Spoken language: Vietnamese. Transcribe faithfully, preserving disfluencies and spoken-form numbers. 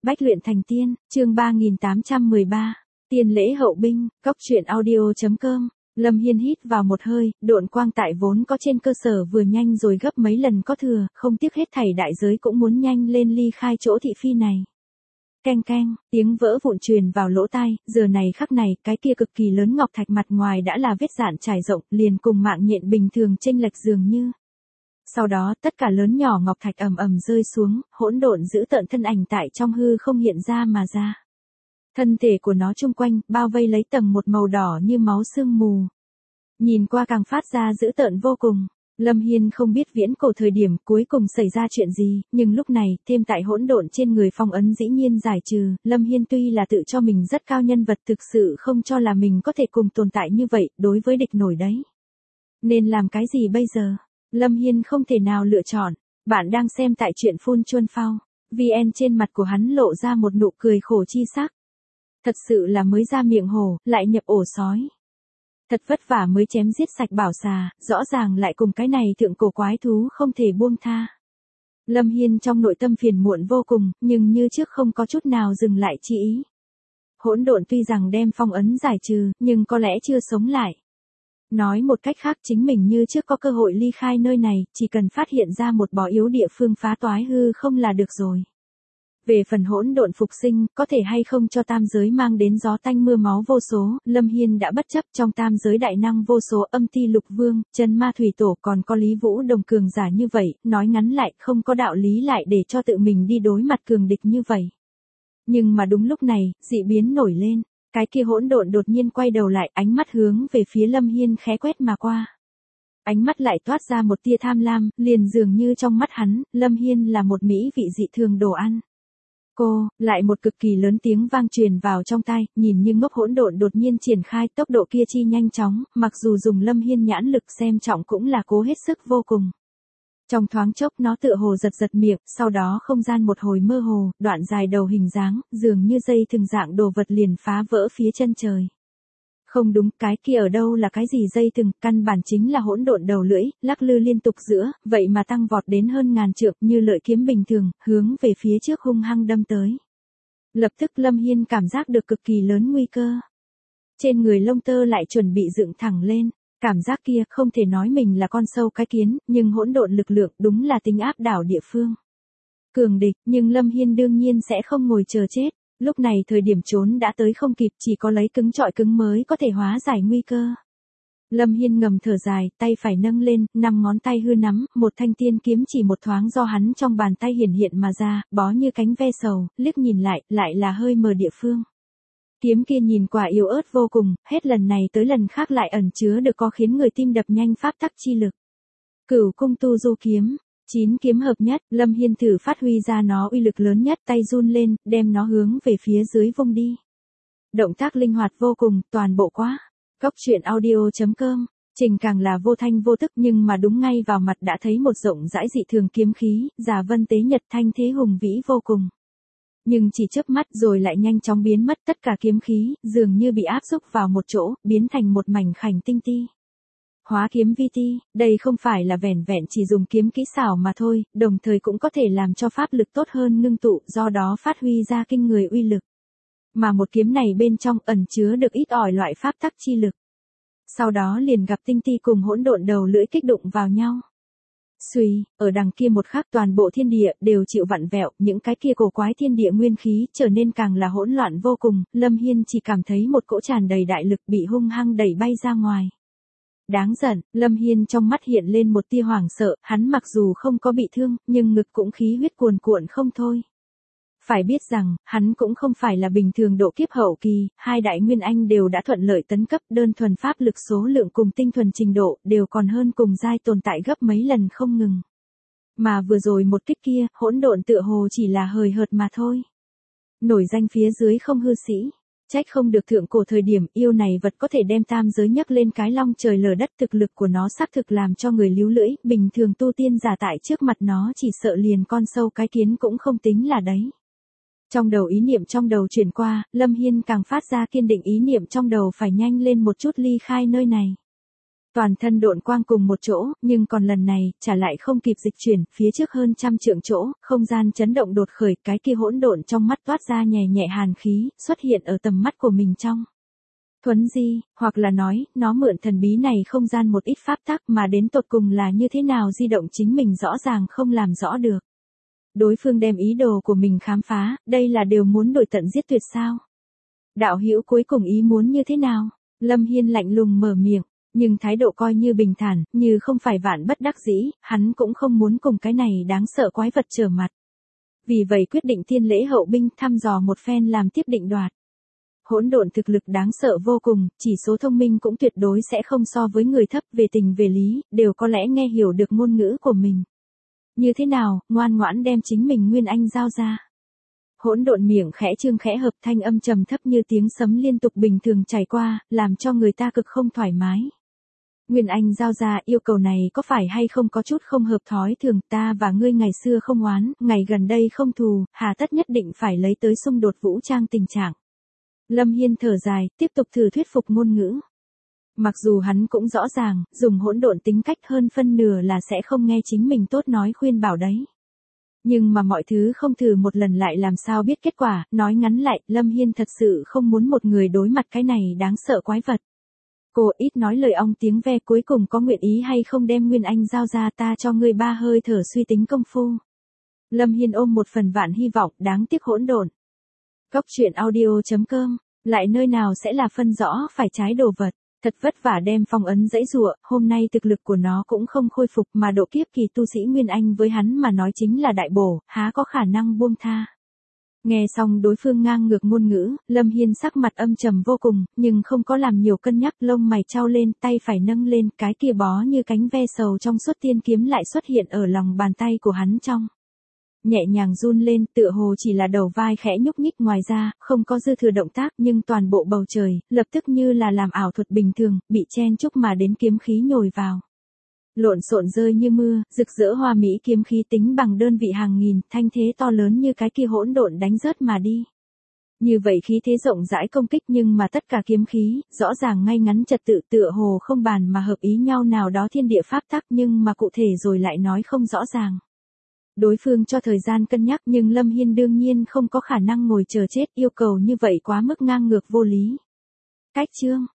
Bách luyện thành tiên, chương ba nghìn tám trăm mười ba. Tiên lễ hậu binh, góc truyện audio chấm com. Lâm Hiên hít vào một hơi, độn quang tại vốn có trên cơ sở vừa nhanh rồi gấp mấy lần có thừa, không tiếc hết thảy đại giới cũng muốn nhanh lên ly khai chỗ thị phi này. Keng keng, tiếng vỡ vụn truyền vào lỗ tai, giờ này khắc này, cái kia cực kỳ lớn ngọc thạch mặt ngoài đã là vết dạn trải rộng, liền cùng mạng nhện bình thường chênh lệch dường như. Sau đó, tất cả lớn nhỏ ngọc thạch ầm ầm rơi xuống, hỗn độn giữ tợn thân ảnh tại trong hư không hiện ra mà ra. Thân thể của nó chung quanh, bao vây lấy tầng một màu đỏ như máu sương mù. Nhìn qua càng phát ra dữ tợn vô cùng. Lâm Hiên không biết viễn cổ thời điểm cuối cùng xảy ra chuyện gì, nhưng lúc này, thêm tại hỗn độn trên người phong ấn dĩ nhiên giải trừ, Lâm Hiên tuy là tự cho mình rất cao nhân vật thực sự không cho là mình có thể cùng tồn tại như vậy, đối với địch nổi đấy. Nên làm cái gì bây giờ? Lâm Hiên không thể nào lựa chọn. Bạn đang xem tại truyện Phun Chuân Phao. vê en trên mặt của hắn lộ ra một nụ cười khổ chi sắc. Thật sự là mới ra miệng hổ, lại nhập ổ sói. Thật vất vả mới chém giết sạch bảo xà, rõ ràng lại cùng cái này thượng cổ quái thú không thể buông tha. Lâm Hiên trong nội tâm phiền muộn vô cùng, nhưng như trước không có chút nào dừng lại chi ý. Hỗn độn tuy rằng đem phong ấn giải trừ, nhưng có lẽ chưa sống lại. Nói một cách khác chính mình như trước có cơ hội ly khai nơi này, chỉ cần phát hiện ra một bò yếu địa phương phá toái hư không là được rồi. Về phần hỗn độn phục sinh, có thể hay không cho tam giới mang đến gió tanh mưa máu vô số, Lâm Hiên đã bất chấp trong tam giới đại năng vô số âm ti lục vương, chân ma thủy tổ còn có Lý Vũ đồng cường giả như vậy, nói ngắn lại không có đạo lý lại để cho tự mình đi đối mặt cường địch như vậy. Nhưng mà đúng lúc này, dị biến nổi lên. Cái kia hỗn độn đột nhiên quay đầu lại, ánh mắt hướng về phía Lâm Hiên khẽ quét mà qua. Ánh mắt lại toát ra một tia tham lam, liền dường như trong mắt hắn, Lâm Hiên là một mỹ vị dị thường đồ ăn. Cô, lại một cực kỳ lớn tiếng vang truyền vào trong tai, nhìn như ngốc hỗn độn đột nhiên triển khai tốc độ kia chi nhanh chóng, mặc dù dùng Lâm Hiên nhãn lực xem trọng cũng là cố hết sức vô cùng. Trong thoáng chốc nó tựa hồ giật giật miệng, sau đó không gian một hồi mơ hồ, đoạn dài đầu hình dáng, dường như dây thừng dạng đồ vật liền phá vỡ phía chân trời. Không đúng, cái kia ở đâu là cái gì dây thừng, căn bản chính là hỗn độn đầu lưỡi, lắc lư liên tục giữa, vậy mà tăng vọt đến hơn ngàn trượng như lợi kiếm bình thường, hướng về phía trước hung hăng đâm tới. Lập tức Lâm Hiên cảm giác được cực kỳ lớn nguy cơ. Trên người lông tơ lại chuẩn bị dựng thẳng lên. Cảm giác kia không thể nói mình là con sâu cái kiến, nhưng hỗn độn lực lượng đúng là tính áp đảo địa phương. Cường địch, nhưng Lâm Hiên đương nhiên sẽ không ngồi chờ chết. Lúc này thời điểm trốn đã tới không kịp, chỉ có lấy cứng trọi cứng mới có thể hóa giải nguy cơ. Lâm Hiên ngầm thở dài, tay phải nâng lên, năm ngón tay hư nắm, một thanh tiên kiếm chỉ một thoáng do hắn trong bàn tay hiển hiện mà ra, bó như cánh ve sầu, liếc nhìn lại, lại là hơi mờ địa phương. Kiếm kia nhìn quả yếu ớt vô cùng, hết lần này tới lần khác lại ẩn chứa được có khiến người tim đập nhanh pháp tắc chi lực. Cửu cung tu du kiếm, chín kiếm hợp nhất, Lâm Hiên thử phát huy ra nó uy lực lớn nhất, tay run lên, đem nó hướng về phía dưới vung đi. Động tác linh hoạt vô cùng, toàn bộ quá. Góc truyện audio chấm com, trình càng là vô thanh vô tức nhưng mà đúng ngay vào mặt đã thấy một rộng rãi dị thường kiếm khí, giả vân tế nhật thanh thế hùng vĩ vô cùng. Nhưng chỉ chớp mắt rồi lại nhanh chóng biến mất, tất cả kiếm khí, dường như bị áp xúc vào một chỗ, biến thành một mảnh khảnh tinh ti. Hóa kiếm vi ti, đây không phải là vẻn vẹn chỉ dùng kiếm kỹ xảo mà thôi, đồng thời cũng có thể làm cho pháp lực tốt hơn ngưng tụ, do đó phát huy ra kinh người uy lực. Mà một kiếm này bên trong ẩn chứa được ít ỏi loại pháp tắc chi lực. Sau đó liền gặp tinh ti cùng hỗn độn đầu lưỡi kích đụng vào nhau. Xuy, ở đằng kia một khắc toàn bộ thiên địa đều chịu vặn vẹo, những cái kia cổ quái thiên địa nguyên khí trở nên càng là hỗn loạn vô cùng, Lâm Hiên chỉ cảm thấy một cỗ tràn đầy đại lực bị hung hăng đẩy bay ra ngoài. Đáng giận, Lâm Hiên trong mắt hiện lên một tia hoảng sợ, hắn mặc dù không có bị thương, nhưng ngực cũng khí huyết cuồn cuộn không thôi. Phải biết rằng, hắn cũng không phải là bình thường độ kiếp hậu kỳ, hai đại nguyên anh đều đã thuận lợi tấn cấp, đơn thuần pháp lực số lượng cùng tinh thuần trình độ đều còn hơn cùng giai tồn tại gấp mấy lần không ngừng. Mà vừa rồi một kích kia, hỗn độn tựa hồ chỉ là hời hợt mà thôi. Nổi danh phía dưới không hư sĩ, trách không được thượng cổ thời điểm yêu này vật có thể đem tam giới nhấc lên cái long trời lở đất, thực lực của nó xác thực làm cho người líu lưỡi, bình thường tu tiên giả tại trước mặt nó chỉ sợ liền con sâu cái kiến cũng không tính là đấy. Trong đầu ý niệm trong đầu chuyển qua, Lâm Hiên càng phát ra kiên định ý niệm trong đầu phải nhanh lên một chút ly khai nơi này. Toàn thân độn quang cùng một chỗ, nhưng còn lần này, trả lại không kịp dịch chuyển, phía trước hơn trăm trượng chỗ, không gian chấn động đột khởi, cái kia hỗn độn trong mắt toát ra nhẹ nhẹ hàn khí, xuất hiện ở tầm mắt của mình trong. Thuấn di, hoặc là nói, nó mượn thần bí này không gian một ít pháp tắc mà đến tột cùng là như thế nào di động chính mình rõ ràng không làm rõ được. Đối phương đem ý đồ của mình khám phá, đây là đều muốn đổi tận giết tuyệt sao? Đạo hữu cuối cùng ý muốn như thế nào? Lâm Hiên lạnh lùng mở miệng, nhưng thái độ coi như bình thản, như không phải vạn bất đắc dĩ, hắn cũng không muốn cùng cái này đáng sợ quái vật trở mặt. Vì vậy quyết định thiên lễ hậu binh thăm dò một phen làm tiếp định đoạt. Hỗn độn thực lực đáng sợ vô cùng, chỉ số thông minh cũng tuyệt đối sẽ không so với người thấp, về tình về lý, đều có lẽ nghe hiểu được ngôn ngữ của mình. Như thế nào, ngoan ngoãn đem chính mình Nguyên Anh giao ra. Hỗn độn miệng khẽ trương khẽ hợp, thanh âm trầm thấp như tiếng sấm liên tục bình thường chảy qua, làm cho người ta cực không thoải mái. Nguyên Anh giao ra, yêu cầu này có phải hay không có chút không hợp thói thường, ta và ngươi ngày xưa không oán, ngày gần đây không thù, hà tất nhất định phải lấy tới xung đột vũ trang tình trạng. Lâm Hiên thở dài, tiếp tục thử thuyết phục ngôn ngữ. Mặc dù hắn cũng rõ ràng, dùng hỗn độn tính cách hơn phân nửa là sẽ không nghe chính mình tốt nói khuyên bảo đấy. Nhưng mà mọi thứ không thử một lần lại làm sao biết kết quả, nói ngắn lại, Lâm Hiên thật sự không muốn một người đối mặt cái này đáng sợ quái vật. Cô ít nói lời ong tiếng ve, cuối cùng có nguyện ý hay không đem Nguyên Anh giao ra, ta cho ngươi ba hơi thở suy tính công phu. Lâm Hiên ôm một phần vạn hy vọng, đáng tiếc hỗn độn. Góc truyện audio chấm com, lại nơi nào sẽ là phân rõ phải trái đồ vật. Thật vất vả đem phong ấn dãy dụa, hôm nay thực lực của nó cũng không khôi phục, mà độ kiếp kỳ tu sĩ Nguyên Anh với hắn mà nói chính là đại bổ, há có khả năng buông tha. Nghe xong đối phương ngang ngược ngôn ngữ, Lâm Hiên sắc mặt âm trầm vô cùng, nhưng không có làm nhiều cân nhắc, lông mày trao lên, tay phải nâng lên, cái kia bó như cánh ve sầu trong suốt tiên kiếm lại xuất hiện ở lòng bàn tay của hắn trong. Nhẹ nhàng run lên, tựa hồ chỉ là đầu vai khẽ nhúc nhích, ngoài ra, không có dư thừa động tác, nhưng toàn bộ bầu trời, lập tức như là làm ảo thuật bình thường, bị chen chúc mà đến kiếm khí nhồi vào. Lộn xộn rơi như mưa, rực rỡ hoa mỹ kiếm khí tính bằng đơn vị hàng nghìn, thanh thế to lớn như cái kia hỗn độn đánh rớt mà đi. Như vậy khí thế rộng rãi công kích, nhưng mà tất cả kiếm khí, rõ ràng ngay ngắn trật tự, tựa hồ không bàn mà hợp ý nhau nào đó thiên địa pháp tắc, nhưng mà cụ thể rồi lại nói không rõ ràng. Đối phương cho thời gian cân nhắc, nhưng Lâm Hiên đương nhiên không có khả năng ngồi chờ chết, yêu cầu như vậy quá mức ngang ngược vô lý. Cách chương